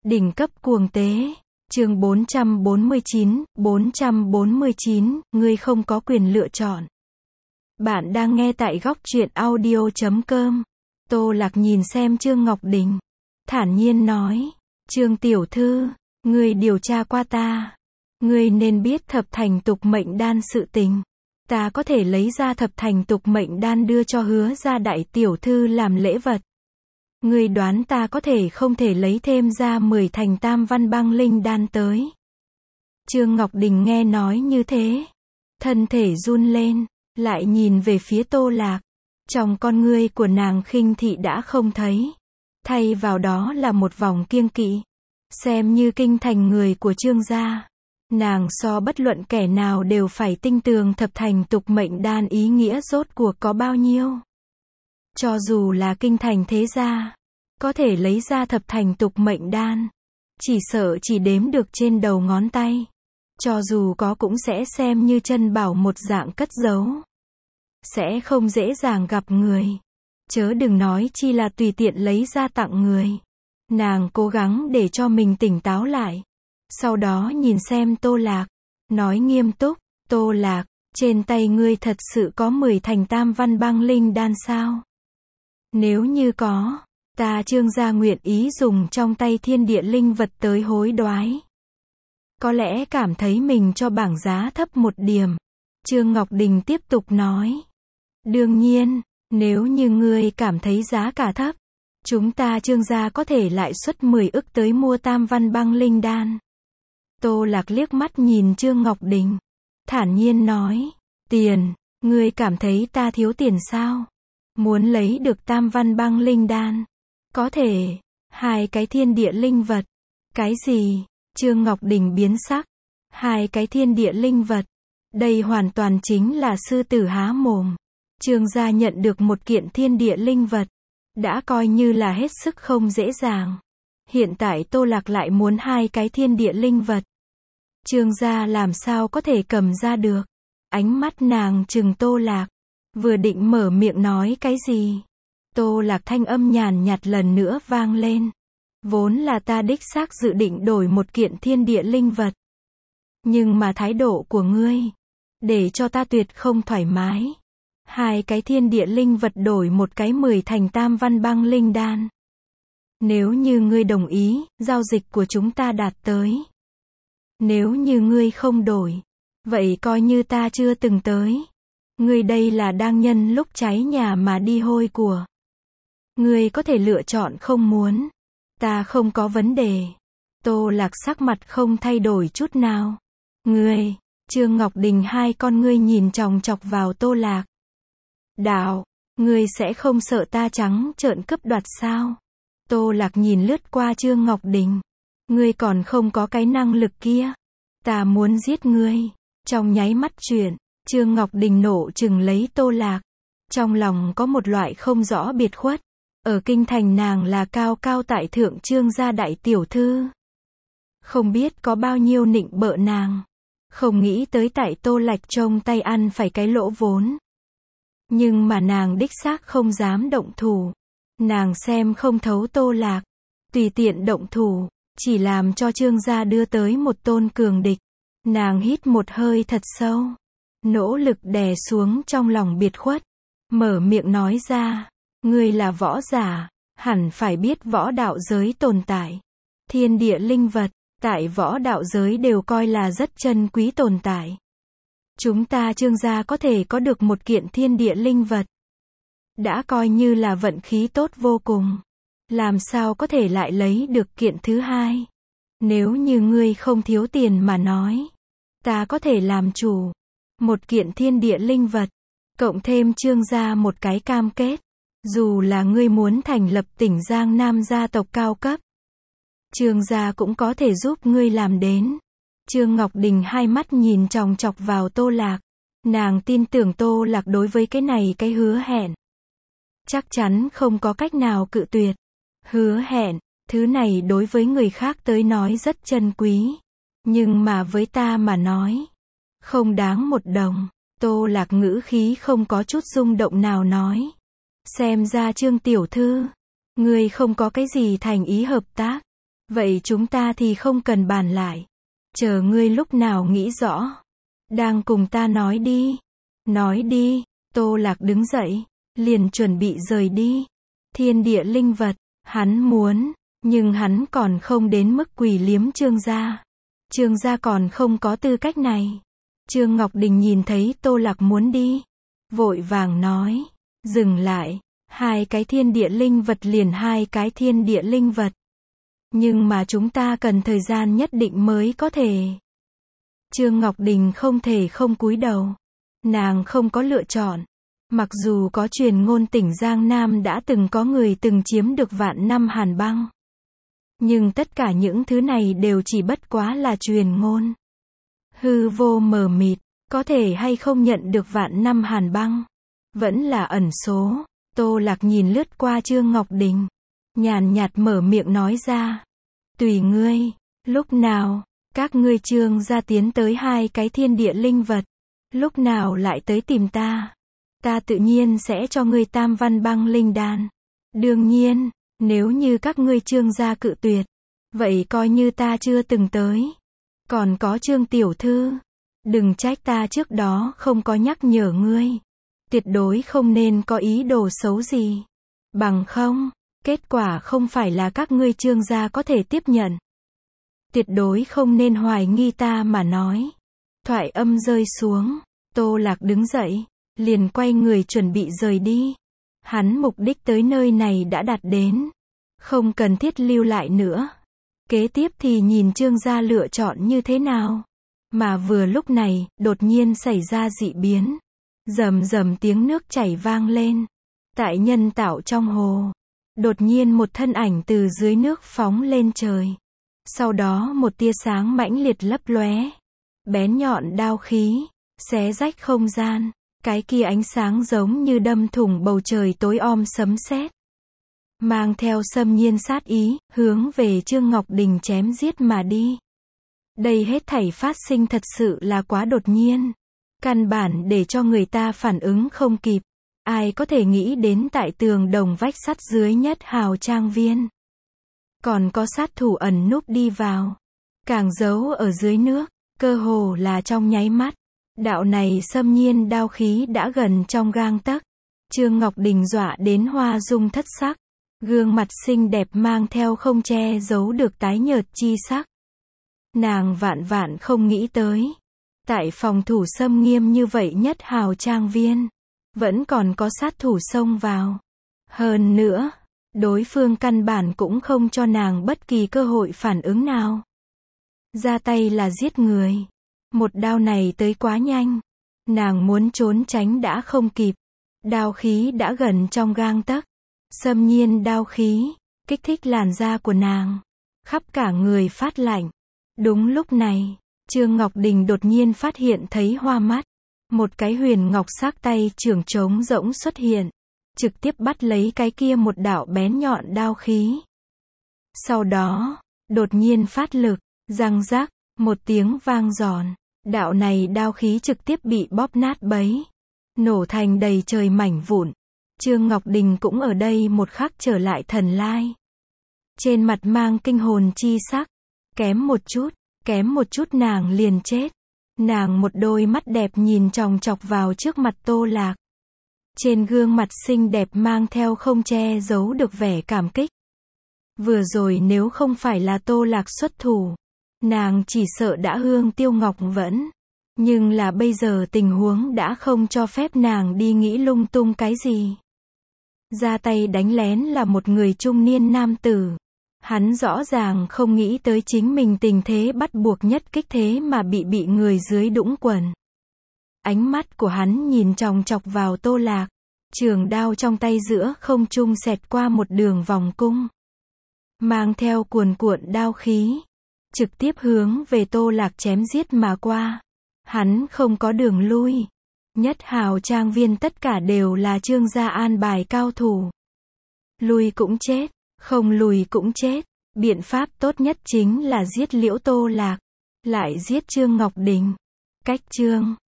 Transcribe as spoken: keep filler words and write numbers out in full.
Đỉnh cấp cuồng tế. Chương bốn trăm bốn mươi chín, bốn trăm bốn mươi chín, ngươi không có quyền lựa chọn. Bạn đang nghe tại góc truyện audio chấm com. Tô Lạc nhìn xem Trương Ngọc Đình, thản nhiên nói, Trương tiểu thư, ngươi điều tra qua ta. Ngươi nên biết thập thành tục mệnh đan sự tình. Ta có thể lấy ra thập thành tục mệnh đan đưa cho Hứa gia đại tiểu thư làm lễ vật. Ngươi đoán ta có thể không thể lấy thêm ra mười thành tam văn băng linh đan tới. Trương Ngọc Đình nghe nói như thế, thân thể run lên, lại nhìn về phía Tô Lạc. Trong con ngươi của nàng khinh thị đã không thấy, thay vào đó là một vòng kiêng kỵ. Xem như kinh thành người của Trương gia, nàng so bất luận kẻ nào đều phải tinh tường thập thành tục mệnh đan ý nghĩa rốt cuộc có bao nhiêu. Cho dù là kinh thành thế gia, có thể lấy ra thập thành tục mệnh đan, chỉ sợ chỉ đếm được trên đầu ngón tay. Cho dù có cũng sẽ xem như chân bảo một dạng cất giấu, sẽ không dễ dàng gặp người. Chớ đừng nói chi là tùy tiện lấy ra tặng người. Nàng cố gắng để cho mình tỉnh táo lại. Sau đó nhìn xem Tô Lạc, nói nghiêm túc, Tô Lạc, trên tay ngươi thật sự có mười thành tam văn băng linh đan sao? Nếu như có, ta Trương gia nguyện ý dùng trong tay thiên địa linh vật tới hối đoái. Có lẽ cảm thấy mình cho bảng giá thấp một điểm. Trương Ngọc Đình tiếp tục nói, đương nhiên, nếu như ngươi cảm thấy giá cả thấp, chúng ta Trương gia có thể lại xuất mười ức tới mua tam văn băng linh đan. Tô Lạc liếc mắt nhìn Trương Ngọc Đình, thản nhiên nói, tiền, ngươi cảm thấy ta thiếu tiền sao? Muốn lấy được tam văn băng linh đan, có thể, hai cái thiên địa linh vật. Cái gì? Trương Ngọc Đình biến sắc. Hai cái thiên địa linh vật. Đây hoàn toàn chính là sư tử há mồm. Trương gia nhận được một kiện thiên địa linh vật, đã coi như là hết sức không dễ dàng. Hiện tại Tô Lạc lại muốn hai cái thiên địa linh vật. Trương gia làm sao có thể cầm ra được? Ánh mắt nàng trừng Tô Lạc, vừa định mở miệng nói cái gì, Tô Lạc thanh âm nhàn nhạt lần nữa vang lên. Vốn là ta đích xác dự định đổi một kiện thiên địa linh vật. Nhưng mà thái độ của ngươi, để cho ta tuyệt không thoải mái. Hai cái thiên địa linh vật đổi một cái mười thành tam văn băng linh đan. Nếu như ngươi đồng ý, giao dịch của chúng ta đạt tới. Nếu như ngươi không đổi, vậy coi như ta chưa từng tới. Ngươi đây là đang nhân lúc cháy nhà mà đi hôi của. Ngươi có thể lựa chọn không muốn. Ta không có vấn đề. Tô Lạc sắc mặt không thay đổi chút nào. Ngươi, Trương Ngọc Đình hai con ngươi nhìn chòng chọc vào Tô Lạc. Đạo, ngươi sẽ không sợ ta trắng trợn cướp đoạt sao? Tô Lạc nhìn lướt qua Trương Ngọc Đình. Ngươi còn không có cái năng lực kia. Ta muốn giết ngươi. Trong nháy mắt chuyển, Trương Ngọc Đình nộ chừng lấy Tô Lạc. Trong lòng có một loại không rõ biệt khuất. Ở kinh thành nàng là cao cao tại thượng Trương gia đại tiểu thư. Không biết có bao nhiêu nịnh bợ nàng. Không nghĩ tới tại Tô Lạc trông tay ăn phải cái lỗ vốn. Nhưng mà nàng đích xác không dám động thủ. Nàng xem không thấu Tô Lạc. Tùy tiện động thủ, chỉ làm cho Trương gia đưa tới một tôn cường địch. Nàng hít một hơi thật sâu, nỗ lực đè xuống trong lòng biệt khuất. Mở miệng nói ra, ngươi là võ giả, hẳn phải biết võ đạo giới tồn tại. Thiên địa linh vật, tại võ đạo giới đều coi là rất chân quý tồn tại. Chúng ta Trương gia có thể có được một kiện thiên địa linh vật, đã coi như là vận khí tốt vô cùng. Làm sao có thể lại lấy được kiện thứ hai? Nếu như ngươi không thiếu tiền mà nói, ta có thể làm chủ. Một kiện thiên địa linh vật, cộng thêm Trương gia một cái cam kết. Dù là ngươi muốn thành lập tỉnh Giang Nam gia tộc cao cấp, Trương gia cũng có thể giúp ngươi làm đến. Trương Ngọc Đình hai mắt nhìn chòng chọc vào Tô Lạc. Nàng tin tưởng Tô Lạc đối với cái này cái hứa hẹn, chắc chắn không có cách nào cự tuyệt. Hứa hẹn, thứ này đối với người khác tới nói rất chân quý. Nhưng mà với ta mà nói, không đáng một đồng. Tô Lạc ngữ khí không có chút rung động nào nói. Xem ra Trương tiểu thư, ngươi không có cái gì thành ý hợp tác. Vậy chúng ta thì không cần bàn lại. Chờ ngươi lúc nào nghĩ rõ. Đang cùng ta nói đi. Nói đi. Tô Lạc đứng dậy, liền chuẩn bị rời đi. Thiên địa linh vật, hắn muốn, nhưng hắn còn không đến mức quỳ liếm Trương gia. Trương gia còn không có tư cách này. Trương Ngọc Đình nhìn thấy Tô Lạc muốn đi, vội vàng nói, dừng lại, hai cái thiên địa linh vật liền hai cái thiên địa linh vật. Nhưng mà chúng ta cần thời gian nhất định mới có thể. Trương Ngọc Đình không thể không cúi đầu. Nàng không có lựa chọn. Mặc dù có truyền ngôn tỉnh Giang Nam đã từng có người từng chiếm được vạn năm hàn băng. Nhưng tất cả những thứ này đều chỉ bất quá là truyền ngôn. Hư vô mờ mịt, có thể hay không nhận được vạn năm hàn băng. Vẫn là ẩn số. Tô Lạc nhìn lướt qua Trương Ngọc Đình. Nhàn nhạt mở miệng nói ra. Tùy ngươi, lúc nào, các ngươi Trương gia tiến tới hai cái thiên địa linh vật. Lúc nào lại tới tìm ta. Ta tự nhiên sẽ cho ngươi tam văn băng linh đan. Đương nhiên, nếu như các ngươi Trương gia cự tuyệt, vậy coi như ta chưa từng tới. Còn có Trương tiểu thư, đừng trách ta trước đó không có nhắc nhở ngươi. Tuyệt đối không nên có ý đồ xấu gì. Bằng không, kết quả không phải là các ngươi Trương gia có thể tiếp nhận. Tuyệt đối không nên hoài nghi ta mà nói. Thoại âm rơi xuống, Tô Lạc đứng dậy, liền quay người chuẩn bị rời đi. Hắn mục đích tới nơi này đã đạt đến. Không cần thiết lưu lại nữa. Kế tiếp thì nhìn Trương gia lựa chọn như thế nào. Mà vừa lúc này, đột nhiên xảy ra dị biến. Rầm rầm tiếng nước chảy vang lên. Tại nhân tạo trong hồ. Đột nhiên một thân ảnh từ dưới nước phóng lên trời. Sau đó một tia sáng mãnh liệt lấp lóe. Bén nhọn đao khí, xé rách không gian. Cái kia ánh sáng giống như đâm thủng bầu trời tối om sấm sét. Mang theo xâm nhiên sát ý, hướng về Trương Ngọc Đình chém giết mà đi. Đây hết thảy phát sinh thật sự là quá đột nhiên. Căn bản để cho người ta phản ứng không kịp. Ai có thể nghĩ đến tại tường đồng vách sắt dưới nhất hào trang viên. Còn có sát thủ ẩn núp đi vào. Càng giấu ở dưới nước, cơ hồ là trong nháy mắt. Đạo này xâm nhiên đao khí đã gần trong gang tấc. Trương Ngọc Đình dọa đến hoa dung thất sắc. Gương mặt xinh đẹp mang theo không che giấu được tái nhợt chi sắc. Nàng vạn vạn không nghĩ tới. Tại phòng thủ xâm nghiêm như vậy nhất hào trang viên. Vẫn còn có sát thủ xông vào. Hơn nữa, đối phương căn bản cũng không cho nàng bất kỳ cơ hội phản ứng nào. Ra tay là giết người. Một đao này tới quá nhanh. Nàng muốn trốn tránh đã không kịp. Đao khí đã gần trong gang tấc. Xâm nhiên đao khí, kích thích làn da của nàng. Khắp cả người phát lạnh. Đúng lúc này, Trương Ngọc Đình đột nhiên phát hiện thấy hoa mắt. Một cái huyền ngọc sắc tay trưởng trống rỗng xuất hiện. Trực tiếp bắt lấy cái kia một đạo bén nhọn đao khí. Sau đó, đột nhiên phát lực, răng rắc, một tiếng vang giòn. Đạo này đao khí trực tiếp bị bóp nát bấy. Nổ thành đầy trời mảnh vụn. Trương Ngọc Đình cũng ở đây một khắc trở lại thần lai. Trên mặt mang kinh hồn chi sắc. Kém một chút, kém một chút nàng liền chết. Nàng một đôi mắt đẹp nhìn chòng chọc vào trước mặt Tô Lạc. Trên gương mặt xinh đẹp mang theo không che giấu được vẻ cảm kích. Vừa rồi nếu không phải là Tô Lạc xuất thủ, nàng chỉ sợ đã hương tiêu ngọc vẫn. Nhưng là bây giờ tình huống đã không cho phép nàng đi nghĩ lung tung cái gì. Ra tay đánh lén là một người trung niên nam tử. Hắn rõ ràng không nghĩ tới chính mình tình thế bắt buộc nhất kích thế mà bị bị người dưới đũng quần. Ánh mắt của hắn nhìn chòng chọc vào Tô Lạc. Trường đao trong tay giữa không trung xẹt qua một đường vòng cung. Mang theo cuồn cuộn đao khí. Trực tiếp hướng về Tô Lạc chém giết mà qua. Hắn không có đường lui. Nhất hào trang viên tất cả đều là Trương gia an bài cao thủ. Lui cũng chết, không lùi cũng chết. Biện pháp tốt nhất chính là giết liễu Tô Lạc. Lại giết Trương Ngọc Đình. Cách Trương